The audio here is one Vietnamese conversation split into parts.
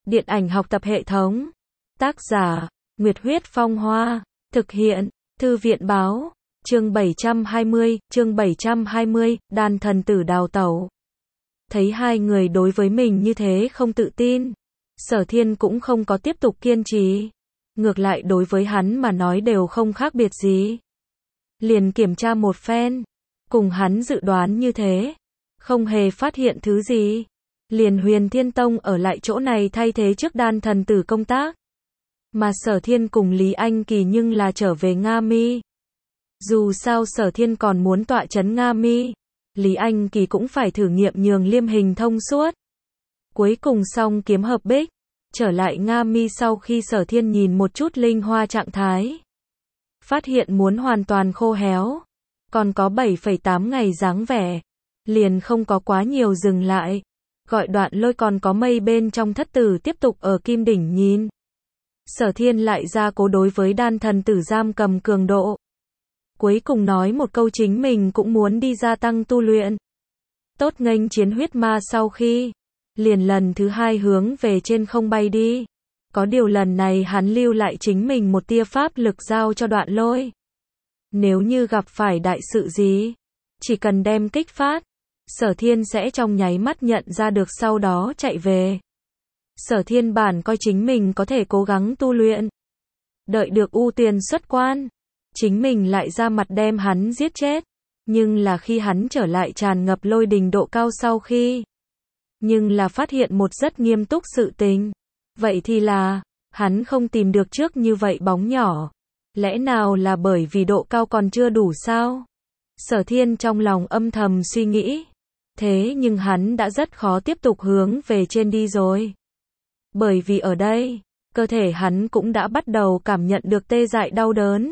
Điện ảnh học tập hệ thống. Tác giả, Nguyệt Huyết Phong Hoa. Thực hiện, Thư viện Báo. Chương 720, Đan thần tử đào tẩu. Thấy hai người đối với mình như thế không tự tin, Sở Thiên cũng không có tiếp tục kiên trì. Ngược lại đối với hắn mà nói đều không khác biệt gì. Liền kiểm tra một phen, cùng hắn dự đoán như thế, không hề phát hiện thứ gì. Liền Huyền Thiên Tông ở lại chỗ này thay thế trước đan thần tử công tác. Mà Sở Thiên cùng Lý Anh Kỳ nhưng là trở về Nga Mi. Dù sao Sở Thiên còn muốn tọa trấn Nga Mi, Lý Anh Kỳ cũng phải thử nghiệm nhường Liêm Hình thông suốt. Cuối cùng xong kiếm hợp bích, trở lại Nga Mi sau khi Sở Thiên nhìn một chút linh hoa trạng thái, phát hiện muốn hoàn toàn khô héo, còn có 7,8 ngày dáng vẻ, liền không có quá nhiều dừng lại, gọi Đoạn Lôi còn có Mây bên trong thất tử tiếp tục ở Kim Đỉnh nhìn. Sở Thiên lại ra cố đối với đan thần tử giam cầm cường độ. Cuối cùng nói một câu chính mình cũng muốn đi gia tăng tu luyện. Tốt nghênh chiến huyết ma sau khi, liền lần thứ hai hướng về trên không bay đi. Có điều lần này hắn lưu lại chính mình một tia pháp lực giao cho Đoạn Lôi. Nếu như gặp phải đại sự gì, chỉ cần đem kích phát, Sở Thiên sẽ trong nháy mắt nhận ra được sau đó chạy về. Sở Thiên bản coi chính mình có thể cố gắng tu luyện. Đợi được ưu tiền xuất quan, chính mình lại ra mặt đem hắn giết chết. Nhưng là khi hắn trở lại tràn ngập lôi đình độ cao sau khi, nhưng là phát hiện một rất nghiêm túc sự tình. Vậy thì là, hắn không tìm được trước như vậy bóng nhỏ. Lẽ nào là bởi vì độ cao còn chưa đủ sao? Sở Thiên trong lòng âm thầm suy nghĩ. Thế nhưng hắn đã rất khó tiếp tục hướng về trên đi rồi. Bởi vì ở đây, cơ thể hắn cũng đã bắt đầu cảm nhận được tê dại đau đớn.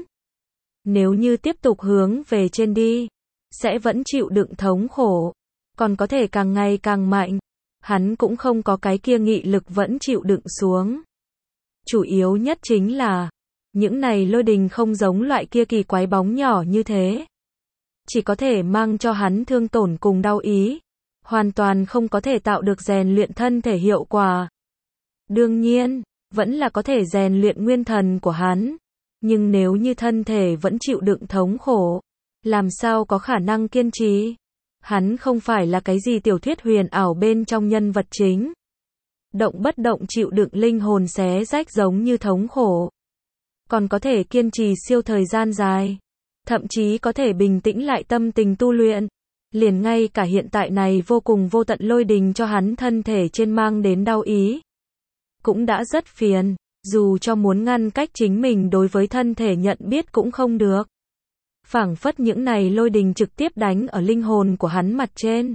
Nếu như tiếp tục hướng về trên đi, sẽ vẫn chịu đựng thống khổ, còn có thể càng ngày càng mạnh. Hắn cũng không có cái kia nghị lực vẫn chịu đựng xuống. Chủ yếu nhất chính là, những này lôi đình không giống loại kia kỳ quái bóng nhỏ như thế. Chỉ có thể mang cho hắn thương tổn cùng đau ý. Hoàn toàn không có thể tạo được rèn luyện thân thể hiệu quả. Đương nhiên, vẫn là có thể rèn luyện nguyên thần của hắn. Nhưng nếu như thân thể vẫn chịu đựng thống khổ, làm sao có khả năng kiên trì? Hắn không phải là cái gì tiểu thuyết huyền ảo bên trong nhân vật chính. Động bất động chịu đựng linh hồn xé rách giống như thống khổ. Còn có thể kiên trì siêu thời gian dài. Thậm chí có thể bình tĩnh lại tâm tình tu luyện. Liền ngay cả hiện tại này vô cùng vô tận lôi đình cho hắn thân thể trên mang đến đau ý. Cũng đã rất phiền, dù cho muốn ngăn cách chính mình đối với thân thể nhận biết cũng không được. Phảng phất những này lôi đình trực tiếp đánh ở linh hồn của hắn mặt trên.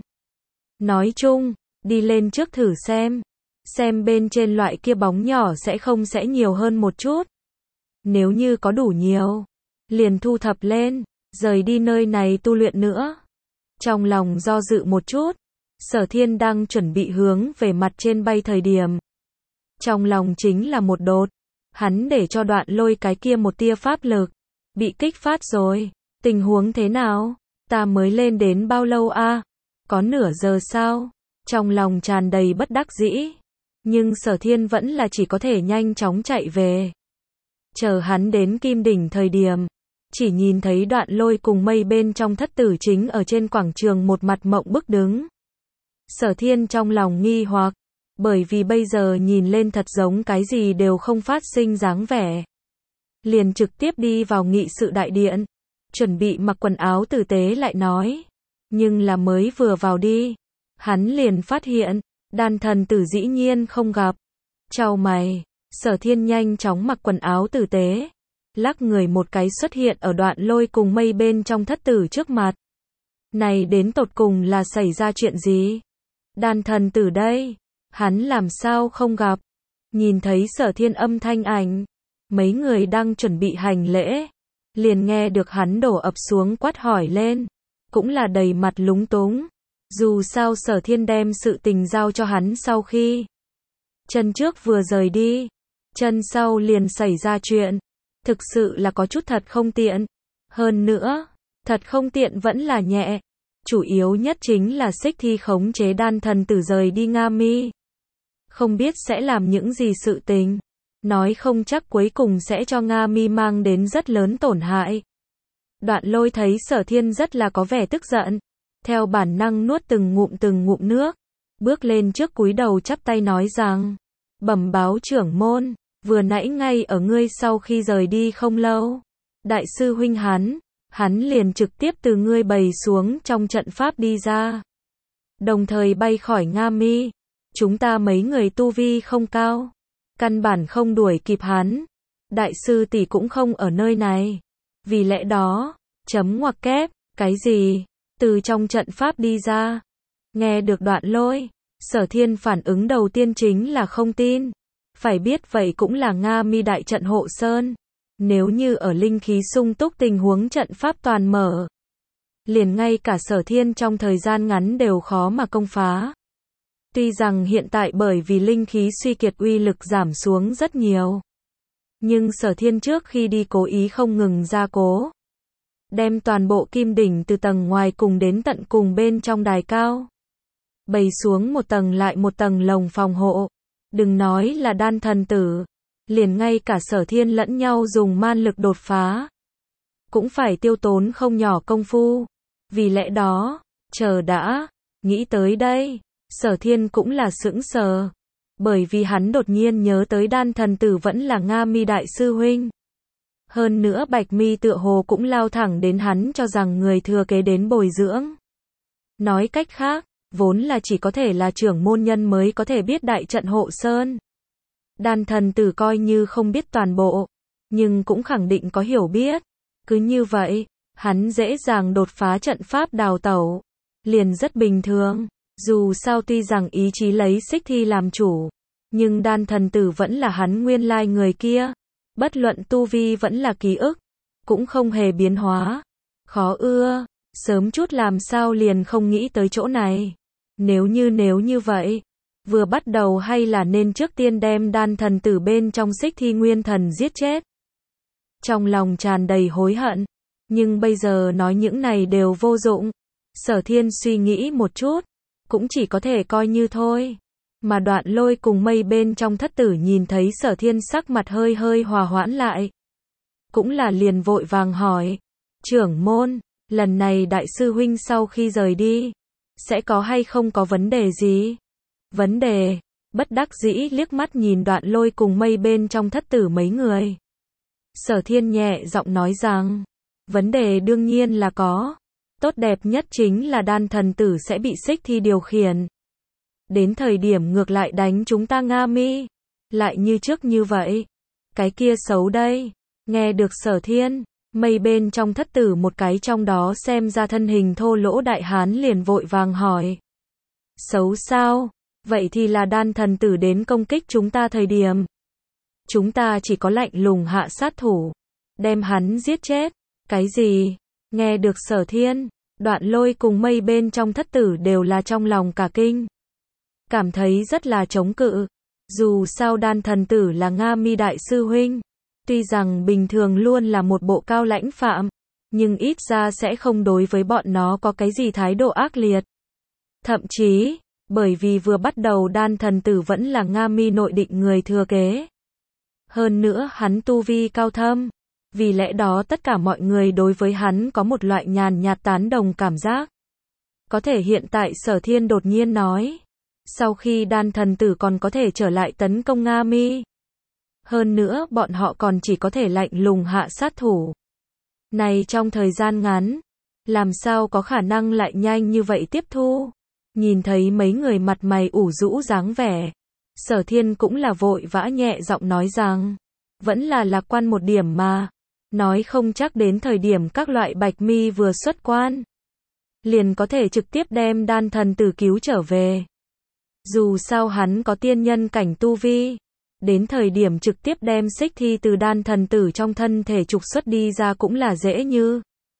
Nói chung, đi lên trước thử xem bên trên loại kia bóng nhỏ sẽ nhiều hơn một chút. Nếu như có đủ nhiều, liền thu thập lên, rời đi nơi này tu luyện nữa. Trong lòng do dự một chút, Sở Thiên đang chuẩn bị hướng về mặt trên bay thời điểm. Trong lòng chính là một đột, hắn để cho Đoạn Lôi cái kia một tia pháp lực, bị kích phát rồi. Tình huống thế nào? Ta mới lên đến bao lâu a? Có nửa giờ sao? Trong lòng tràn đầy bất đắc dĩ. Nhưng Sở Thiên vẫn là chỉ có thể nhanh chóng chạy về. Chờ hắn đến Kim Đỉnh thời điểm, chỉ nhìn thấy Đoạn Lôi cùng Mây bên trong thất tử chính ở trên quảng trường một mặt mộng bức đứng. Sở Thiên trong lòng nghi hoặc, bởi vì bây giờ nhìn lên thật giống cái gì đều không phát sinh dáng vẻ. Liền trực tiếp đi vào nghị sự đại điện, chuẩn bị mặc quần áo tử tế lại nói. Nhưng là mới vừa vào đi, hắn liền phát hiện, đan thần tử dĩ nhiên không gặp. Chau mày, Sở Thiên nhanh chóng mặc quần áo tử tế, lắc người một cái xuất hiện ở Đoạn Lôi cùng Mây bên trong thất tử trước mặt. Này đến tột cùng là xảy ra chuyện gì? Đan thần tử đây, hắn làm sao không gặp? Nhìn thấy Sở Thiên âm thanh ảnh, mấy người đang chuẩn bị hành lễ, liền nghe được hắn đổ ập xuống quát hỏi lên, cũng là đầy mặt lúng túng. Dù sao Sở Thiên đem sự tình giao cho hắn sau khi chân trước vừa rời đi, chân sau liền xảy ra chuyện, thực sự là có chút thật không tiện. Hơn nữa, thật không tiện vẫn là nhẹ, chủ yếu nhất chính là Xích Thi khống chế đan thần tử rời đi Nga Mi. không biết sẽ làm những gì sự tình. Nói không chắc cuối cùng sẽ cho Nga Mi mang đến rất lớn tổn hại. Đoạn Lôi thấy Sở Thiên rất là có vẻ tức giận. Theo bản năng nuốt từng ngụm nước. Bước lên trước cúi đầu chắp tay nói rằng, bẩm báo trưởng môn, vừa nãy ngay ở ngươi sau khi rời đi không lâu. Đại sư huynh hắn liền trực tiếp từ ngươi bày xuống trong trận pháp đi ra. Đồng thời bay khỏi Nga Mi. Chúng ta mấy người tu vi không cao. Căn bản không đuổi kịp hắn. Đại sư tỷ cũng không ở nơi này. Vì lẽ đó, chấm ngoặc kép, cái gì? Từ trong trận pháp đi ra. Nghe được Đoạn Lôi, Sở Thiên phản ứng đầu tiên chính là không tin. Phải biết vậy cũng là Nga Mi đại trận hộ sơn. Nếu như ở linh khí sung túc tình huống trận pháp toàn mở, liền ngay cả Sở Thiên trong thời gian ngắn đều khó mà công phá. Tuy rằng hiện tại bởi vì linh khí suy kiệt uy lực giảm xuống rất nhiều, nhưng Sở Thiên trước khi đi cố ý không ngừng gia cố, đem toàn bộ kim đỉnh từ tầng ngoài cùng đến tận cùng bên trong đài cao, bày xuống một tầng lại một tầng lồng phòng hộ. Đừng nói là đan thần tử, liền ngay cả Sở Thiên lẫn nhau dùng man lực đột phá, cũng phải tiêu tốn không nhỏ công phu. Vì lẽ đó, chờ đã, nghĩ tới đây, Sở Thiên cũng là sững sờ, bởi vì hắn đột nhiên nhớ tới đan thần tử vẫn là Nga Mi đại sư huynh. Hơn nữa Bạch Mi tựa hồ cũng lao thẳng đến hắn cho rằng người thừa kế đến bồi dưỡng. Nói cách khác, vốn là chỉ có thể là trưởng môn nhân mới có thể biết đại trận hộ sơn. Đan thần tử coi như không biết toàn bộ, nhưng cũng khẳng định có hiểu biết. Cứ như vậy, hắn dễ dàng đột phá trận pháp đào tẩu, liền rất bình thường. Dù sao tuy rằng ý chí lấy Xích Thi làm chủ, nhưng đan thần tử vẫn là hắn nguyên lai người kia. Bất luận tu vi vẫn là ký ức, cũng không hề biến hóa. Khó ưa, sớm chút làm sao liền không nghĩ tới chỗ này. Nếu như vậy, vừa bắt đầu hay là nên trước tiên đem đan thần tử bên trong Xích Thi nguyên thần giết chết. Trong lòng tràn đầy hối hận, nhưng bây giờ nói những này đều vô dụng. Sở Thiên suy nghĩ một chút, cũng chỉ có thể coi như thôi. Mà Đoạn Lôi cùng Mây bên trong thất tử nhìn thấy Sở Thiên sắc mặt hơi hòa hoãn lại, cũng là liền vội vàng hỏi, trưởng môn, lần này đại sư huynh sau khi rời đi, sẽ có hay không có vấn đề gì? Vấn đề? Bất đắc dĩ liếc mắt nhìn Đoạn Lôi cùng Mây bên trong thất tử mấy người. Sở Thiên nhẹ giọng nói rằng, vấn đề đương nhiên là có. Tốt đẹp nhất chính là đan thần tử sẽ bị Xích Thi điều khiển. Đến thời điểm ngược lại đánh chúng ta Nga Mi. Lại như trước như vậy. Cái kia xấu đây. Nghe được Sở Thiên, Mây bên trong thất tử một cái trong đó xem ra thân hình thô lỗ đại hán liền vội vàng hỏi. Xấu sao? Vậy thì là đan thần tử đến công kích chúng ta thời điểm. Chúng ta chỉ có lạnh lùng hạ sát thủ. Đem hắn giết chết. Cái gì? Nghe được Sở Thiên, Đoạn Lôi cùng Mây bên trong thất tử đều là trong lòng cả kinh. Cảm thấy rất là chống cự. Dù sao đan thần tử là Nga Mi đại sư huynh. Tuy rằng bình thường luôn là một bộ cao lãnh phạm, nhưng ít ra sẽ không đối với bọn nó có cái gì thái độ ác liệt. Thậm chí, bởi vì vừa bắt đầu đan thần tử vẫn là Nga Mi nội định người thừa kế. Hơn nữa hắn tu vi cao thâm. Vì lẽ đó tất cả mọi người đối với hắn có một loại nhàn nhạt tán đồng cảm giác. Có thể hiện tại Sở Thiên đột nhiên nói, sau khi đan thần tử còn có thể trở lại tấn công Nga Mi. Hơn nữa bọn họ còn chỉ có thể lạnh lùng hạ sát thủ. Này trong thời gian ngắn, làm sao có khả năng lại nhanh như vậy tiếp thu. Nhìn thấy mấy người mặt mày ủ rũ dáng vẻ, Sở Thiên cũng là vội vã nhẹ giọng nói rằng, vẫn là lạc quan một điểm mà. Nói không chắc đến thời điểm các loại Bạch Mi vừa xuất quan, liền có thể trực tiếp đem đan thần tử cứu trở về. Dù sao hắn có tiên nhân cảnh tu vi, đến thời điểm trực tiếp đem Xích Thi từ đan thần tử trong thân thể trục xuất đi ra cũng là dễ như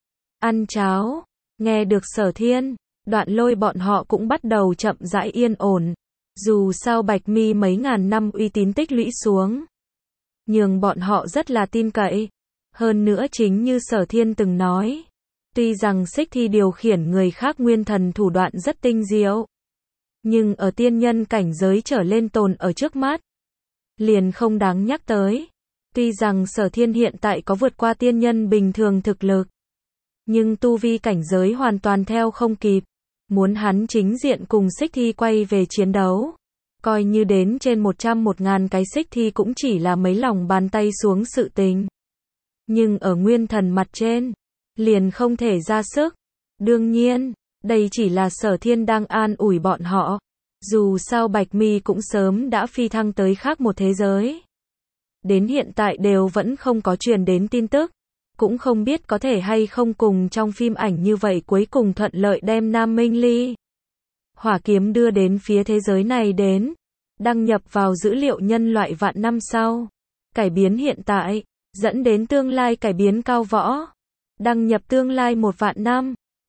ăn cháo. Nghe được Sở Thiên, Đoạn Lôi bọn họ cũng bắt đầu chậm rãi yên ổn. Dù sao Bạch Mi mấy ngàn năm uy tín tích lũy xuống, nhường bọn họ rất là tin cậy. Hơn nữa chính như Sở Thiên từng nói, tuy rằng Xích Thi điều khiển người khác nguyên thần thủ đoạn rất tinh diệu, Nhưng ở tiên nhân cảnh giới trở lên tồn ở trước mắt, liền không đáng nhắc tới. Tuy rằng Sở Thiên hiện tại có vượt qua tiên nhân bình thường thực lực, nhưng tu vi cảnh giới hoàn toàn theo không kịp. Muốn hắn chính diện cùng xích thi quay về chiến đấu, coi như đến trên 100-1000 cái xích thi cũng chỉ là mấy lòng bàn tay xuống sự tình. Nhưng ở nguyên thần mặt trên, liền không thể ra sức. Đương nhiên, đây chỉ là Sở Thiên đang an ủi bọn họ. Dù sao Bạch Mi cũng sớm đã phi thăng tới khác một thế giới. Đến hiện tại đều vẫn không có truyền đến tin tức. Cũng không biết có thể hay không cùng trong phim ảnh như vậy cuối cùng thuận lợi đem Nam Minh Ly hỏa kiếm đưa đến phía thế giới này đến. Đăng nhập vào dữ liệu nhân loại vạn năm sau. Cải biến hiện tại, dẫn đến tương lai cải biến cao võ. Đăng nhập tương lai 1 vạn năm.